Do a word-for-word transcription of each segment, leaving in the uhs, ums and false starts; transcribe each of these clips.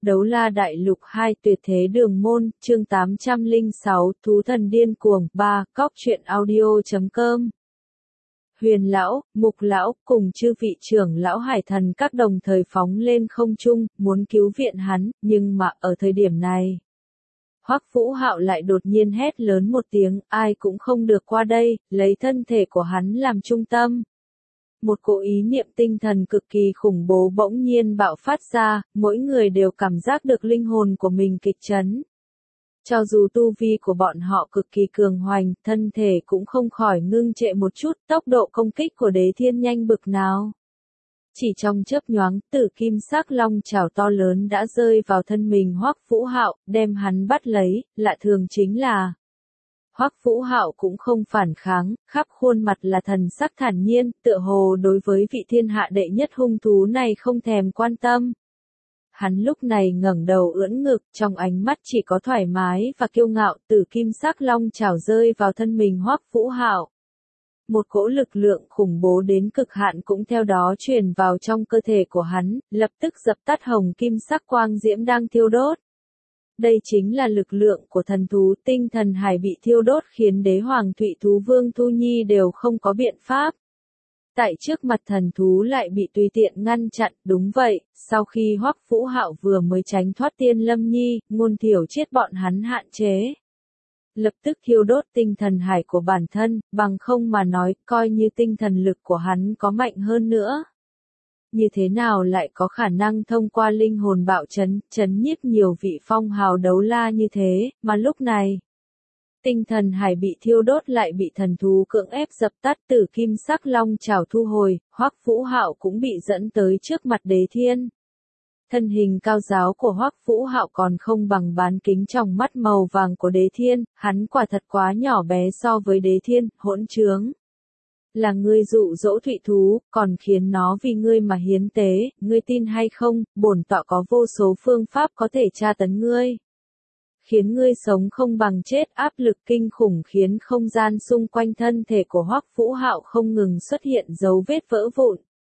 Đấu La Đại Lục hai Tuyệt Thế Đường Môn, chương tám trăm lẻ sáu, Thú Thần Điên Cuồng, ba, cóc truyện audio chấm com. Huyền lão, Mục lão, cùng chư vị trưởng lão hải thần các đồng thời phóng lên không trung, muốn cứu viện hắn, nhưng mà ở thời điểm này, Hoắc Vũ Hạo lại đột nhiên hét lớn một tiếng, ai cũng không được qua đây, lấy thân thể của hắn làm trung tâm. Một cỗ ý niệm tinh thần cực kỳ khủng bố bỗng nhiên bạo phát ra, mỗi người đều cảm giác được linh hồn của mình kịch chấn. Cho dù tu vi của bọn họ cực kỳ cường hoành, thân thể cũng không khỏi ngưng trệ một chút, tốc độ công kích của Đế Thiên nhanh bực nào. Chỉ trong chớp nhoáng, tử kim sắc long chảo to lớn đã rơi vào thân mình Hoắc Vũ Hạo, đem hắn bắt lấy, lạ thường chính là Hoắc Vũ Hạo cũng không phản kháng, khắp khuôn mặt là thần sắc thản nhiên, tựa hồ đối với vị thiên hạ đệ nhất hung thú này không thèm quan tâm. Hắn lúc này ngẩng đầu ưỡn ngực, trong ánh mắt chỉ có thoải mái và kiêu ngạo, tử kim sắc long chảo rơi vào thân mình Hoắc Vũ Hạo. Một cỗ lực lượng khủng bố đến cực hạn cũng theo đó truyền vào trong cơ thể của hắn, lập tức dập tắt hồng kim sắc quang diễm đang thiêu đốt. Đây chính là lực lượng của thần thú, tinh thần hải bị thiêu đốt khiến đế hoàng Thụy Thú Vương Thu Nhi đều không có biện pháp. Tại trước mặt thần thú lại bị tùy tiện ngăn chặn, đúng vậy, sau khi Hoắc Vũ Hạo vừa mới tránh thoát Tiên Lâm Nhi, ngôn thiểu chết bọn hắn hạn chế. Lập tức thiêu đốt tinh thần hải của bản thân, bằng không mà nói, coi như tinh thần lực của hắn có mạnh hơn nữa. Như thế nào lại có khả năng thông qua linh hồn bạo chấn, chấn nhiếp nhiều vị phong hào đấu la như thế, mà lúc này, tinh thần hải bị thiêu đốt lại bị thần thú cưỡng ép dập tắt, tử kim sắc long chảo thu hồi, Hoắc Vũ Hạo cũng bị dẫn tới trước mặt Đế Thiên. Thân hình cao giáo của Hoắc Vũ Hạo còn không bằng bán kính trong mắt màu vàng của Đế Thiên, hắn quả thật quá nhỏ bé so với Đế Thiên, hỗn trướng. Là ngươi dụ dỗ Thụy Thú, còn khiến nó vì ngươi mà hiến tế, ngươi tin hay không, bổn tọa có vô số phương pháp có thể tra tấn ngươi. Khiến ngươi sống không bằng chết, áp lực kinh khủng khiến không gian xung quanh thân thể của Hoắc Vũ Hạo không ngừng xuất hiện dấu vết vỡ vụn.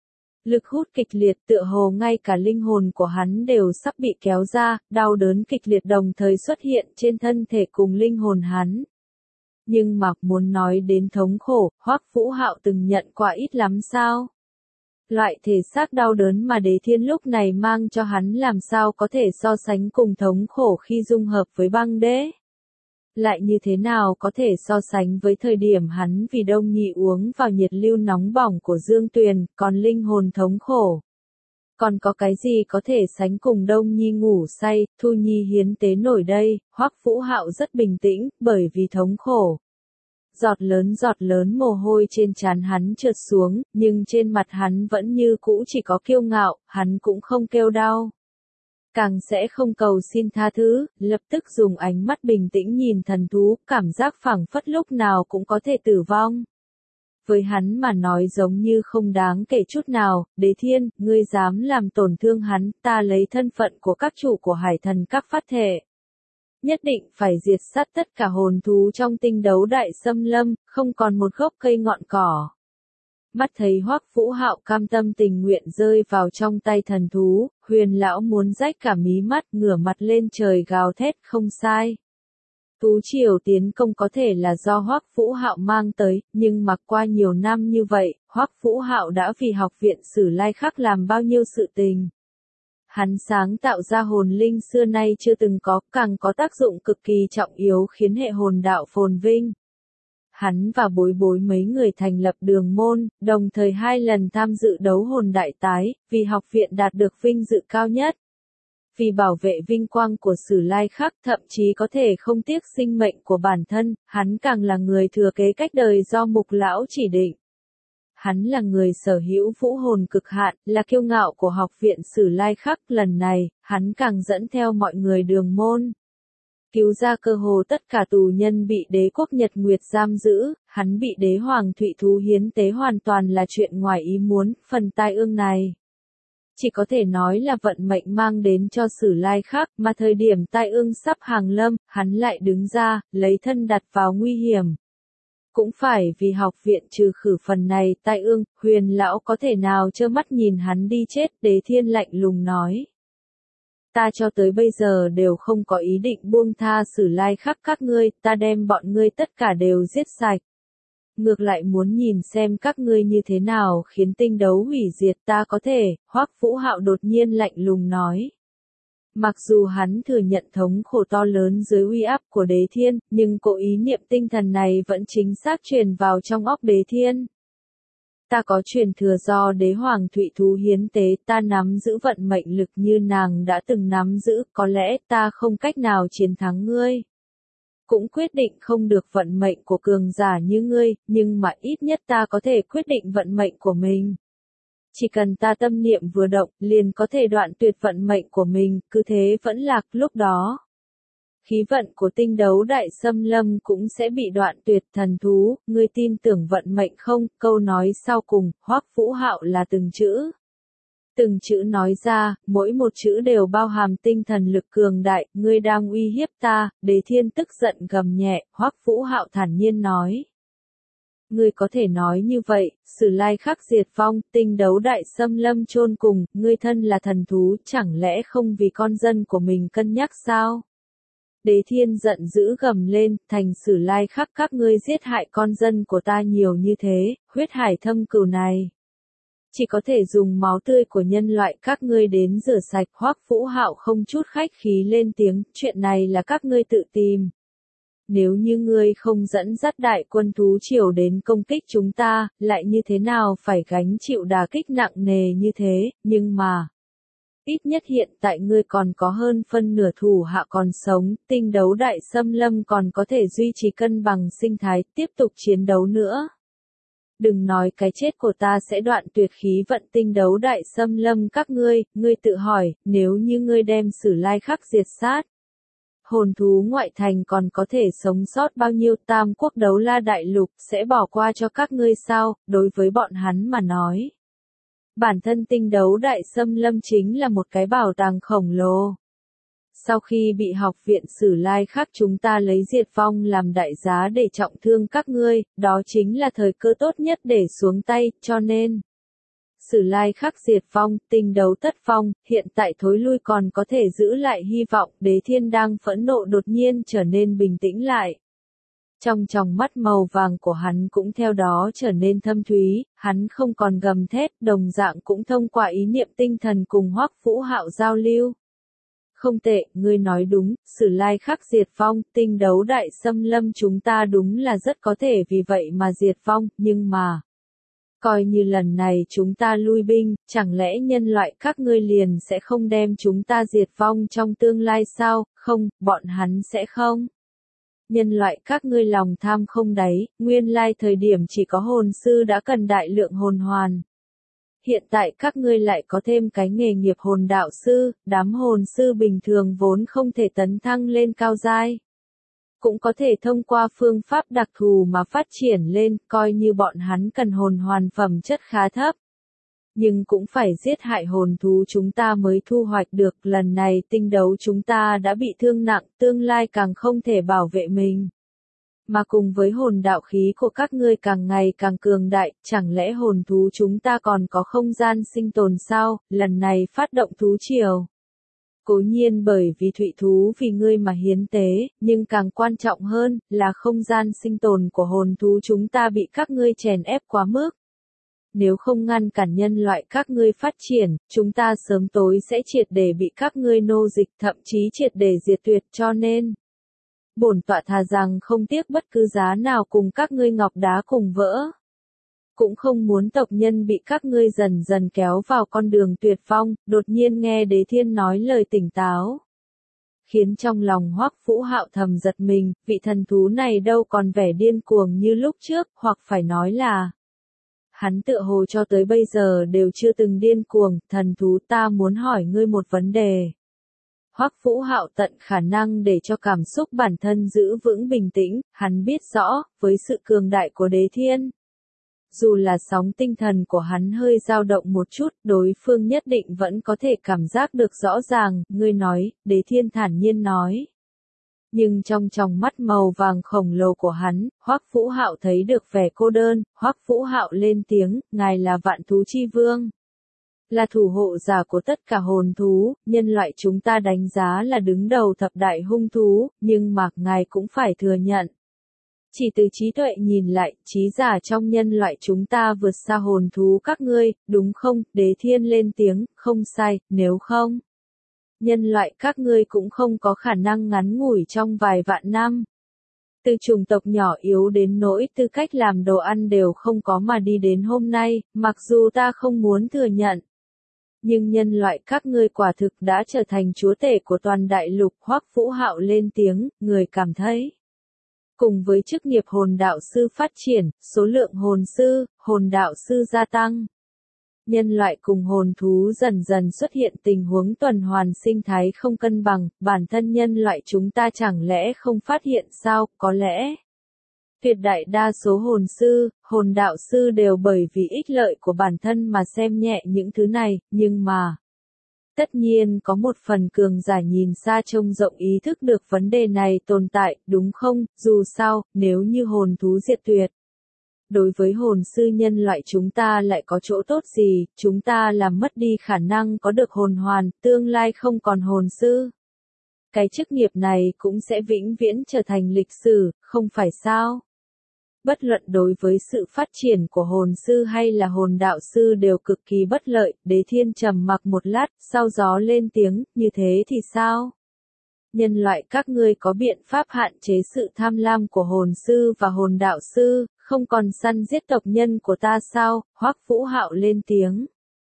Lực hút kịch liệt tựa hồ ngay cả linh hồn của hắn đều sắp bị kéo ra, đau đớn kịch liệt đồng thời xuất hiện trên thân thể cùng linh hồn hắn. Nhưng mà muốn nói đến thống khổ, Hoắc Vũ Hạo từng nhận qua ít lắm sao? Loại thể xác đau đớn mà Đế Thiên lúc này mang cho hắn làm sao có thể so sánh cùng thống khổ khi dung hợp với băng đế? Lại như thế nào có thể so sánh với thời điểm hắn vì Đông Nhi uống vào nhiệt lưu nóng bỏng của Dương Tuyền, còn linh hồn thống khổ? Còn có cái gì có thể sánh cùng Đông Nhi ngủ say, Thu Nhi hiến tế nổi đây? Hoắc Vũ Hạo rất bình tĩnh, bởi vì thống khổ. Giọt lớn giọt lớn mồ hôi trên trán hắn trượt xuống, nhưng trên mặt hắn vẫn như cũ chỉ có kiêu ngạo, hắn cũng không kêu đau. Càng sẽ không cầu xin tha thứ, lập tức dùng ánh mắt bình tĩnh nhìn thần thú, cảm giác phảng phất lúc nào cũng có thể tử vong. Với hắn mà nói giống như không đáng kể chút nào, Đế Thiên, ngươi dám làm tổn thương hắn, ta lấy thân phận của các chủ của hải thần các phát thể. Nhất định phải diệt sát tất cả hồn thú trong tinh đấu đại xâm lâm, không còn một gốc cây ngọn cỏ. Mắt thấy Hoắc Vũ Hạo cam tâm tình nguyện rơi vào trong tay thần thú, Huyền lão muốn rách cả mí mắt, ngửa mặt lên trời gào thét, không sai. Thú triều tiến công có thể là do Hoắc Vũ Hạo mang tới, nhưng mà qua nhiều năm như vậy, Hoắc Vũ Hạo đã vì học viện Sử Lai Khắc làm bao nhiêu sự tình. Hắn sáng tạo ra hồn linh xưa nay chưa từng có, càng có tác dụng cực kỳ trọng yếu khiến hệ hồn đạo phồn vinh. Hắn và bối bối mấy người thành lập đường môn, đồng thời hai lần tham dự đấu hồn đại tái, vì học viện đạt được vinh dự cao nhất. Vì bảo vệ vinh quang của Sử Lai Khắc, thậm chí có thể không tiếc sinh mệnh của bản thân, hắn càng là người thừa kế cách đời do Mục lão chỉ định. Hắn là người sở hữu vũ hồn cực hạn, là kiêu ngạo của học viện Sử Lai Khắc, lần này, hắn càng dẫn theo mọi người đường môn. Cứu ra cơ hồ tất cả tù nhân bị đế quốc Nhật Nguyệt giam giữ, hắn bị đế hoàng Thụy Thú hiến tế hoàn toàn là chuyện ngoài ý muốn, phần tai ương này. Chỉ có thể nói là vận mệnh mang đến cho Sử Lai Khắc, mà thời điểm tai ương sắp hàng lâm, hắn lại đứng ra, lấy thân đặt vào nguy hiểm. Cũng phải vì học viện trừ khử phần này tai ương, Huyền lão có thể nào trơ mắt nhìn hắn đi chết, Đế Thiên lạnh lùng nói. Ta cho tới bây giờ đều không có ý định buông tha Sử Lai Khắc các ngươi, ta đem bọn ngươi tất cả đều giết sạch. Ngược lại muốn nhìn xem các ngươi như thế nào khiến tinh đấu hủy diệt ta có thể, Hoắc Vũ Hạo đột nhiên lạnh lùng nói. Mặc dù hắn thừa nhận thống khổ to lớn dưới uy áp của Đế Thiên, nhưng cỗ ý niệm tinh thần này vẫn chính xác truyền vào trong óc Đế Thiên. Ta có truyền thừa do Đế Hoàng Thụy Thú hiến tế, ta nắm giữ vận mệnh lực như nàng đã từng nắm giữ, có lẽ ta không cách nào chiến thắng ngươi. Cũng quyết định không được vận mệnh của cường giả như ngươi, nhưng mà ít nhất ta có thể quyết định vận mệnh của mình. Chỉ cần ta tâm niệm vừa động, liền có thể đoạn tuyệt vận mệnh của mình, cứ thế vẫn lạc lúc đó. Khí vận của tinh đấu đại xâm lâm cũng sẽ bị đoạn tuyệt thần thú, ngươi tin tưởng vận mệnh không? Câu nói sau cùng, Hoắc Vũ Hạo là từng chữ. Từng chữ nói ra, mỗi một chữ đều bao hàm tinh thần lực cường đại, ngươi đang uy hiếp ta, Đế Thiên tức giận gầm nhẹ, Hoắc Vũ Hạo thản nhiên nói. Ngươi có thể nói như vậy, Sử Lai Khắc diệt vong, tinh đấu đại xâm lâm chôn cùng, ngươi thân là thần thú, chẳng lẽ không vì con dân của mình cân nhắc sao? Đế Thiên giận dữ gầm lên, thành Sử Lai Khắc các ngươi giết hại con dân của ta nhiều như thế, huyết hải thâm cừu này. Chỉ có thể dùng máu tươi của nhân loại các ngươi đến rửa sạch. Hoắc Vũ Hạo không chút khách khí lên tiếng, chuyện này là các ngươi tự tìm. Nếu như ngươi không dẫn dắt đại quân thú triều đến công kích chúng ta, lại như thế nào phải gánh chịu đả kích nặng nề như thế, nhưng mà... Ít nhất hiện tại ngươi còn có hơn phân nửa thủ hạ còn sống, tinh đấu đại xâm lâm còn có thể duy trì cân bằng sinh thái, tiếp tục chiến đấu nữa. Đừng nói cái chết của ta sẽ đoạn tuyệt khí vận tinh đấu đại xâm lâm các ngươi, ngươi tự hỏi, nếu như ngươi đem Sử Lai Khắc diệt sát. Hồn thú ngoại thành còn có thể sống sót bao nhiêu? Tam quốc đấu la đại lục sẽ bỏ qua cho các ngươi sao? Đối với bọn hắn mà nói. Bản thân tinh đấu đại xâm lâm chính là một cái bảo tàng khổng lồ. Sau khi bị học viện Sử Lai Khắc chúng ta lấy diệt vong làm đại giá để trọng thương các ngươi, đó chính là thời cơ tốt nhất để xuống tay, cho nên. Sử Lai Khắc diệt vong, tinh đấu tất vong, hiện tại thối lui còn có thể giữ lại hy vọng. Đế Thiên đang phẫn nộ đột nhiên trở nên bình tĩnh lại. Trong tròng mắt màu vàng của hắn cũng theo đó trở nên thâm thúy, hắn không còn gầm thét, đồng dạng cũng thông qua ý niệm tinh thần cùng Hoắc Vũ Hạo giao lưu. Không tệ, ngươi nói đúng, Sử Lai Khắc diệt vong, tinh đấu đại xâm lâm chúng ta đúng là rất có thể vì vậy mà diệt vong, nhưng mà... Coi như lần này chúng ta lui binh, chẳng lẽ nhân loại các ngươi liền sẽ không đem chúng ta diệt vong trong tương lai sao? Không, bọn hắn sẽ không. Nhân loại các ngươi lòng tham không đáy, nguyên lai thời điểm chỉ có hồn sư đã cần đại lượng hồn hoàn. Hiện tại các ngươi lại có thêm cái nghề nghiệp hồn đạo sư, đám hồn sư bình thường vốn không thể tấn thăng lên cao giai. Cũng có thể thông qua phương pháp đặc thù mà phát triển lên, coi như bọn hắn cần hồn hoàn phẩm chất khá thấp. Nhưng cũng phải giết hại hồn thú chúng ta mới thu hoạch được, lần này tinh đấu chúng ta đã bị thương nặng, tương lai càng không thể bảo vệ mình. Mà cùng với hồn đạo khí của các ngươi càng ngày càng cường đại, chẳng lẽ hồn thú chúng ta còn có không gian sinh tồn sao? Lần này phát động thú triều. Cố nhiên bởi vì thụy thú vì ngươi mà hiến tế, nhưng càng quan trọng hơn là không gian sinh tồn của hồn thú chúng ta bị các ngươi chèn ép quá mức. Nếu không ngăn cản nhân loại các ngươi phát triển, chúng ta sớm tối sẽ triệt để bị các ngươi nô dịch, thậm chí triệt để diệt tuyệt, cho nên. Bổn tọa thà rằng không tiếc bất cứ giá nào cùng các ngươi ngọc đá cùng vỡ. Cũng không muốn tộc nhân bị các ngươi dần dần kéo vào con đường tuyệt vong. Đột nhiên nghe Đế Thiên nói lời tỉnh táo. Khiến trong lòng Hoắc Vũ Hạo thầm giật mình, vị thần thú này đâu còn vẻ điên cuồng như lúc trước, hoặc phải nói là... Hắn tựa hồ cho tới bây giờ đều chưa từng điên cuồng, thần thú ta muốn hỏi ngươi một vấn đề. Hoắc Vũ Hạo tận khả năng để cho cảm xúc bản thân giữ vững bình tĩnh, hắn biết rõ, với sự cường đại của Đế Thiên. Dù là sóng tinh thần của hắn hơi dao động một chút, đối phương nhất định vẫn có thể cảm giác được rõ ràng, ngươi nói, Đế Thiên thản nhiên nói. Nhưng trong tròng mắt màu vàng khổng lồ của hắn, Hoắc Vũ Hạo thấy được vẻ cô đơn, Hoắc Vũ Hạo lên tiếng, ngài là vạn thú chi vương. Là thủ hộ giả của tất cả hồn thú, nhân loại chúng ta đánh giá là đứng đầu thập đại hung thú, nhưng mà ngài cũng phải thừa nhận. Chỉ từ trí tuệ nhìn lại, trí giả trong nhân loại chúng ta vượt xa hồn thú các ngươi, đúng không? Đế Thiên lên tiếng, không sai, nếu không. Nhân loại các ngươi cũng không có khả năng ngắn ngủi trong vài vạn năm. Từ chủng tộc nhỏ yếu đến nỗi tư cách làm đồ ăn đều không có mà đi đến hôm nay, mặc dù ta không muốn thừa nhận. Nhưng nhân loại các ngươi quả thực đã trở thành chúa tể của toàn đại lục. Hoắc Vũ Hạo lên tiếng, người cảm thấy. Cùng với chức nghiệp hồn đạo sư phát triển, số lượng hồn sư, hồn đạo sư gia tăng. Nhân loại cùng hồn thú dần dần xuất hiện tình huống tuần hoàn sinh thái không cân bằng, bản thân nhân loại chúng ta chẳng lẽ không phát hiện sao, có lẽ. Tuyệt đại đa số hồn sư, hồn đạo sư đều bởi vì ích lợi của bản thân mà xem nhẹ những thứ này, nhưng mà. Tất nhiên có một phần cường giả nhìn xa trông rộng ý thức được vấn đề này tồn tại, đúng không? Dù sao, nếu như hồn thú diệt tuyệt. Đối với hồn sư nhân loại chúng ta lại có chỗ tốt gì, chúng ta làm mất đi khả năng có được hồn hoàn, tương lai không còn hồn sư. Cái chức nghiệp này cũng sẽ vĩnh viễn trở thành lịch sử, không phải sao? Bất luận đối với sự phát triển của hồn sư hay là hồn đạo sư đều cực kỳ bất lợi. Đế Thiên trầm mặc một lát, sau gió lên tiếng, như thế thì sao? Nhân loại các ngươi có biện pháp hạn chế sự tham lam của hồn sư và hồn đạo sư, không còn săn giết tộc nhân của ta sao? Hoắc Vũ Hạo lên tiếng.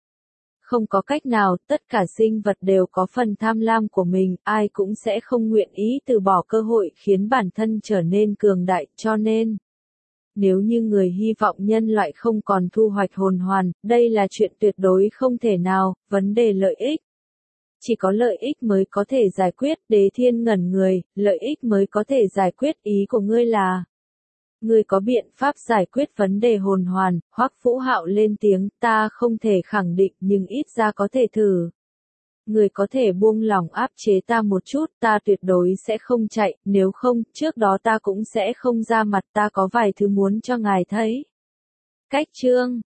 Không có cách nào, tất cả sinh vật đều có phần tham lam của mình, ai cũng sẽ không nguyện ý từ bỏ cơ hội khiến bản thân trở nên cường đại, cho nên. Nếu như người hy vọng nhân loại không còn thu hoạch hồn hoàn, đây là chuyện tuyệt đối không thể nào, vấn đề lợi ích. Chỉ có lợi ích mới có thể giải quyết, Đế Thiên ngẩn người, lợi ích mới có thể giải quyết, ý của ngươi là. Ngươi có biện pháp giải quyết vấn đề hồn hoàn, Hoắc Vũ Hạo lên tiếng, ta không thể khẳng định nhưng ít ra có thể thử. Người có thể buông lỏng áp chế ta một chút, ta tuyệt đối sẽ không chạy, nếu không, trước đó ta cũng sẽ không ra mặt, ta có vài thứ muốn cho ngài thấy. Cách chương